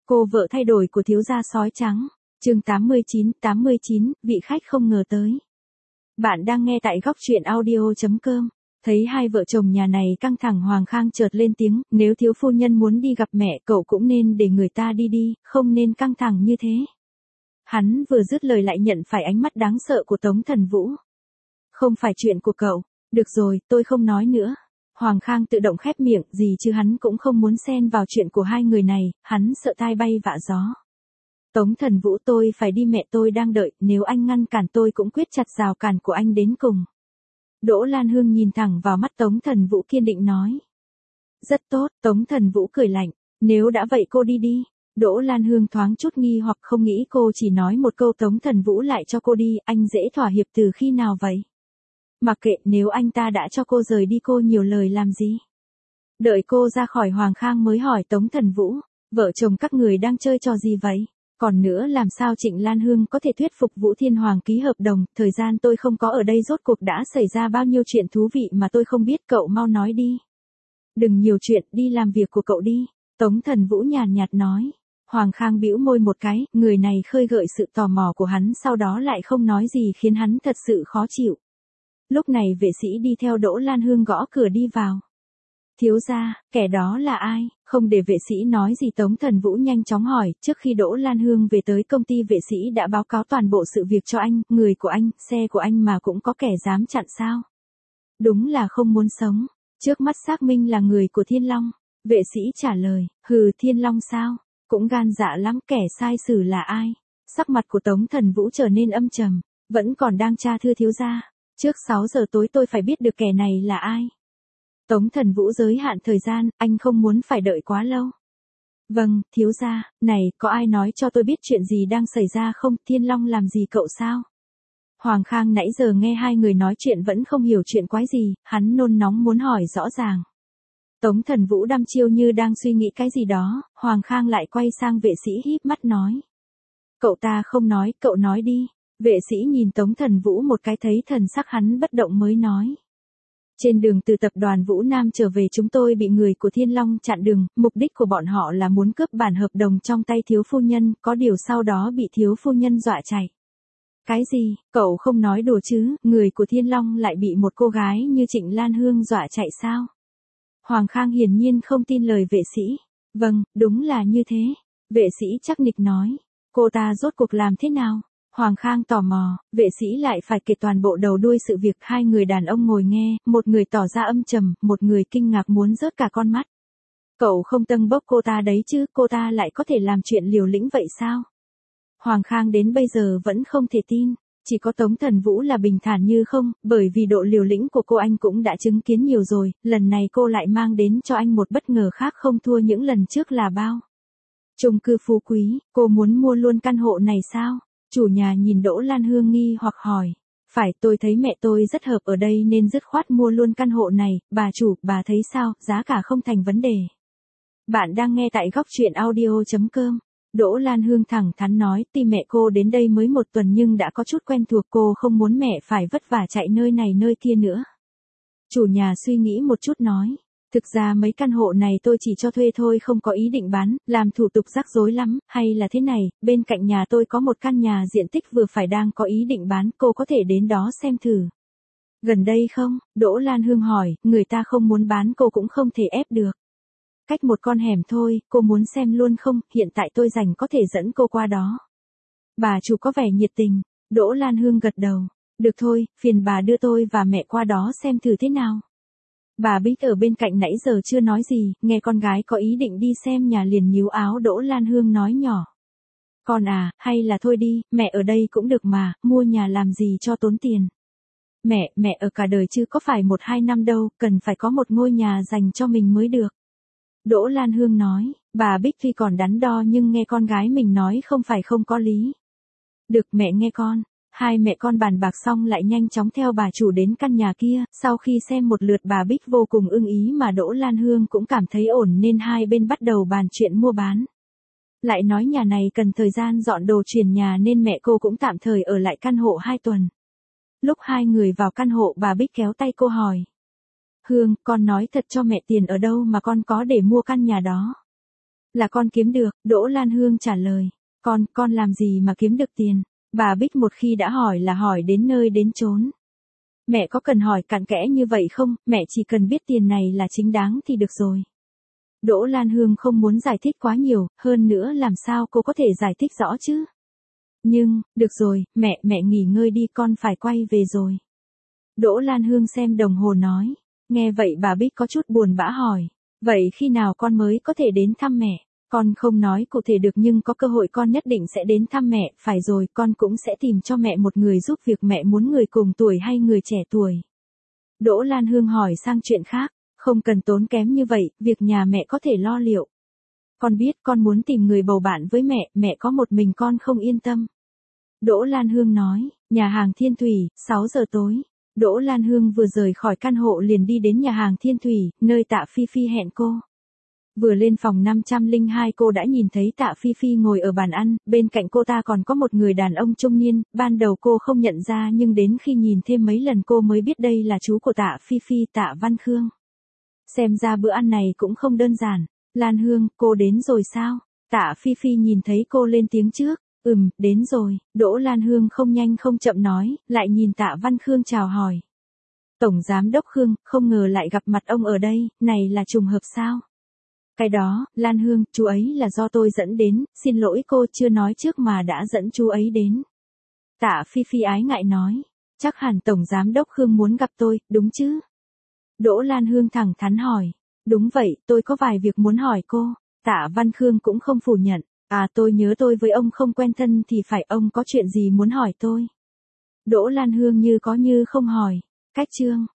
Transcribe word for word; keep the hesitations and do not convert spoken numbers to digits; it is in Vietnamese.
Cô vợ thay đổi của thiếu gia sói trắng. Chương tám mươi chín, tám mươi chín, vị khách không ngờ tới. Bạn đang nghe tại góc truyện audio chấm com. Thấy hai vợ chồng nhà này căng thẳng, Hoàng Khang chợt lên tiếng, nếu thiếu phu nhân muốn đi gặp mẹ cậu cũng nên để người ta đi đi, không nên căng thẳng như thế. Hắn vừa dứt lời lại nhận phải ánh mắt đáng sợ của Tống Thần Vũ. Không phải chuyện của cậu. Được rồi, tôi không nói nữa. Hoàng Khang tự động khép miệng, gì chứ hắn cũng không muốn xen vào chuyện của hai người này, hắn sợ tai bay vạ gió. Tống Thần Vũ, tôi phải đi, mẹ tôi đang đợi, nếu anh ngăn cản tôi cũng quyết chặt rào cản của anh đến cùng. Đỗ Lan Hương nhìn thẳng vào mắt Tống Thần Vũ kiên định nói. Rất tốt, Tống Thần Vũ cười lạnh, nếu đã vậy cô đi đi. Đỗ Lan Hương thoáng chút nghi hoặc, không nghĩ cô chỉ nói một câu Tống Thần Vũ lại cho cô đi, anh dễ thỏa hiệp từ khi nào vậy? Mặc kệ, nếu anh ta đã cho cô rời đi cô nhiều lời làm gì? Đợi cô ra khỏi, Hoàng Khang mới hỏi Tống Thần Vũ, vợ chồng các người đang chơi trò gì vậy? Còn nữa, làm sao Trịnh Lan Hương có thể thuyết phục Vũ Thiên Hoàng ký hợp đồng, thời gian tôi không có ở đây rốt cuộc đã xảy ra bao nhiêu chuyện thú vị mà tôi không biết, cậu mau nói đi. Đừng nhiều chuyện, đi làm việc của cậu đi. Tống Thần Vũ nhàn nhạt nói. Hoàng Khang bĩu môi một cái, người này khơi gợi sự tò mò của hắn, sau đó lại không nói gì khiến hắn thật sự khó chịu. Lúc này vệ sĩ đi theo Đỗ Lan Hương gõ cửa đi vào. Thiếu gia, kẻ đó là ai? Không để vệ sĩ nói gì, Tống Thần Vũ nhanh chóng hỏi, trước khi Đỗ Lan Hương về tới công ty vệ sĩ đã báo cáo toàn bộ sự việc cho anh, người của anh, xe của anh mà cũng có kẻ dám chặn sao? Đúng là không muốn sống. Trước mắt xác minh là người của Thiên Long. Vệ sĩ trả lời, hừ, Thiên Long sao? Cũng gan dạ lắm, kẻ sai sử là ai? Sắc mặt của Tống Thần Vũ trở nên âm trầm, vẫn còn đang tra thưa thiếu gia. Trước sáu giờ tối tôi phải biết được kẻ này là ai. Tống Thần Vũ giới hạn thời gian, anh không muốn phải đợi quá lâu. Vâng, thiếu gia, này, có ai nói cho tôi biết chuyện gì đang xảy ra không? Thiên Long làm gì cậu sao? Hoàng Khang nãy giờ nghe hai người nói chuyện vẫn không hiểu chuyện quái gì, hắn nôn nóng muốn hỏi rõ ràng. Tống Thần Vũ đăm chiêu như đang suy nghĩ cái gì đó, Hoàng Khang lại quay sang vệ sĩ híp mắt nói. Cậu ta không nói, cậu nói đi. Vệ sĩ nhìn Tống Thần Vũ một cái, thấy thần sắc hắn bất động mới nói. Trên đường từ tập đoàn Vũ Nam trở về chúng tôi bị người của Thiên Long chặn đường, mục đích của bọn họ là muốn cướp bản hợp đồng trong tay thiếu phu nhân, có điều sau đó bị thiếu phu nhân dọa chạy. Cái gì, cậu không nói đùa chứ, người của Thiên Long lại bị một cô gái như Trịnh Lan Hương dọa chạy sao? Hoàng Khang hiển nhiên không tin lời vệ sĩ. Vâng, đúng là như thế. Vệ sĩ chắc nịch nói. Cô ta rốt cuộc làm thế nào? Hoàng Khang tò mò, vệ sĩ lại phải kể toàn bộ đầu đuôi sự việc. Hai người đàn ông ngồi nghe, một người tỏ ra âm trầm, một người kinh ngạc muốn rớt cả con mắt. Cậu không tâng bốc cô ta đấy chứ, cô ta lại có thể làm chuyện liều lĩnh vậy sao? Hoàng Khang đến bây giờ vẫn không thể tin, chỉ có Tống Thần Vũ là bình thản như không, bởi vì độ liều lĩnh của cô anh cũng đã chứng kiến nhiều rồi, lần này cô lại mang đến cho anh một bất ngờ khác không thua những lần trước là bao. Chung cư phú quý, cô muốn mua luôn căn hộ này sao? Chủ nhà nhìn Đỗ Lan Hương nghi hoặc hỏi. Phải, tôi thấy mẹ tôi rất hợp ở đây nên dứt khoát mua luôn căn hộ này, bà chủ, bà thấy sao, giá cả không thành vấn đề. Bạn đang nghe tại góc truyện audio chấm com. Đỗ Lan Hương thẳng thắn nói, tuy mẹ cô đến đây mới một tuần nhưng đã có chút quen thuộc, cô không muốn mẹ phải vất vả chạy nơi này nơi kia nữa. Chủ nhà suy nghĩ một chút nói. Thực ra mấy căn hộ này tôi chỉ cho thuê thôi, không có ý định bán, làm thủ tục rắc rối lắm, hay là thế này, bên cạnh nhà tôi có một căn nhà diện tích vừa phải đang có ý định bán, cô có thể đến đó xem thử. Gần đây không? Đỗ Lan Hương hỏi, người ta không muốn bán cô cũng không thể ép được. Cách một con hẻm thôi, cô muốn xem luôn không? Hiện tại tôi rảnh có thể dẫn cô qua đó. Bà chủ có vẻ nhiệt tình. Đỗ Lan Hương gật đầu. Được thôi, phiền bà đưa tôi và mẹ qua đó xem thử thế nào. Bà Bích ở bên cạnh nãy giờ chưa nói gì, nghe con gái có ý định đi xem nhà liền nhíu áo. Đỗ Lan Hương nói nhỏ. Con à, hay là thôi đi, mẹ ở đây cũng được mà, mua nhà làm gì cho tốn tiền. Mẹ, mẹ ở cả đời chứ có phải một hai năm đâu, cần phải có một ngôi nhà dành cho mình mới được. Đỗ Lan Hương nói, bà Bích tuy còn đắn đo nhưng nghe con gái mình nói không phải không có lý. Được, mẹ nghe con. Hai mẹ con bàn bạc xong lại nhanh chóng theo bà chủ đến căn nhà kia, sau khi xem một lượt bà Bích vô cùng ưng ý mà Đỗ Lan Hương cũng cảm thấy ổn nên hai bên bắt đầu bàn chuyện mua bán. Lại nói nhà này cần thời gian dọn đồ chuyển nhà nên mẹ cô cũng tạm thời ở lại căn hộ hai tuần. Lúc hai người vào căn hộ bà Bích kéo tay cô hỏi. Hương, con nói thật cho mẹ tiền ở đâu mà con có để mua căn nhà đó? Là con kiếm được, Đỗ Lan Hương trả lời. Con, con làm gì mà kiếm được tiền? Bà Bích một khi đã hỏi là hỏi đến nơi đến chốn. Mẹ có cần hỏi cặn kẽ như vậy không, mẹ chỉ cần biết tiền này là chính đáng thì được rồi. Đỗ Lan Hương không muốn giải thích quá nhiều, hơn nữa làm sao cô có thể giải thích rõ chứ? Nhưng, được rồi, mẹ, mẹ nghỉ ngơi đi, con phải quay về rồi. Đỗ Lan Hương xem đồng hồ nói. Nghe vậy bà Bích có chút buồn bã hỏi. Vậy khi nào con mới có thể đến thăm mẹ? Con không nói cụ thể được nhưng có cơ hội con nhất định sẽ đến thăm mẹ, phải rồi, con cũng sẽ tìm cho mẹ một người giúp việc, mẹ muốn người cùng tuổi hay người trẻ tuổi. Đỗ Lan Hương hỏi sang chuyện khác, không cần tốn kém như vậy, việc nhà mẹ có thể lo liệu. Con biết con muốn tìm người bầu bạn với mẹ, mẹ có một mình con không yên tâm. Đỗ Lan Hương nói, nhà hàng Thiên Thủy, sáu giờ tối. Đỗ Lan Hương vừa rời khỏi căn hộ liền đi đến nhà hàng Thiên Thủy, nơi Tạ Phi Phi hẹn cô. Vừa lên phòng năm trăm lẻ hai cô đã nhìn thấy Tạ Phi Phi ngồi ở bàn ăn, bên cạnh cô ta còn có một người đàn ông trung niên, ban đầu cô không nhận ra nhưng đến khi nhìn thêm mấy lần cô mới biết đây là chú của Tạ Phi Phi, Tạ Văn Khương. Xem ra bữa ăn này cũng không đơn giản. Lan Hương, cô đến rồi sao? Tạ Phi Phi nhìn thấy cô lên tiếng trước. Ừm, đến rồi, Đỗ Lan Hương không nhanh không chậm nói, lại nhìn Tạ Văn Khương chào hỏi. Tổng Giám đốc Khương, không ngờ lại gặp mặt ông ở đây, này là trùng hợp sao? Cái đó, Lan Hương, chú ấy là do tôi dẫn đến, xin lỗi cô chưa nói trước mà đã dẫn chú ấy đến. Tạ Phi Phi ái ngại nói, chắc hẳn Tổng Giám đốc Khương muốn gặp tôi, đúng chứ? Đỗ Lan Hương thẳng thắn hỏi, đúng vậy, tôi có vài việc muốn hỏi cô. Tạ Văn Khương cũng không phủ nhận. À, tôi nhớ tôi với ông không quen thân thì phải, ông có chuyện gì muốn hỏi tôi? Đỗ Lan Hương như có như không hỏi. Cách chương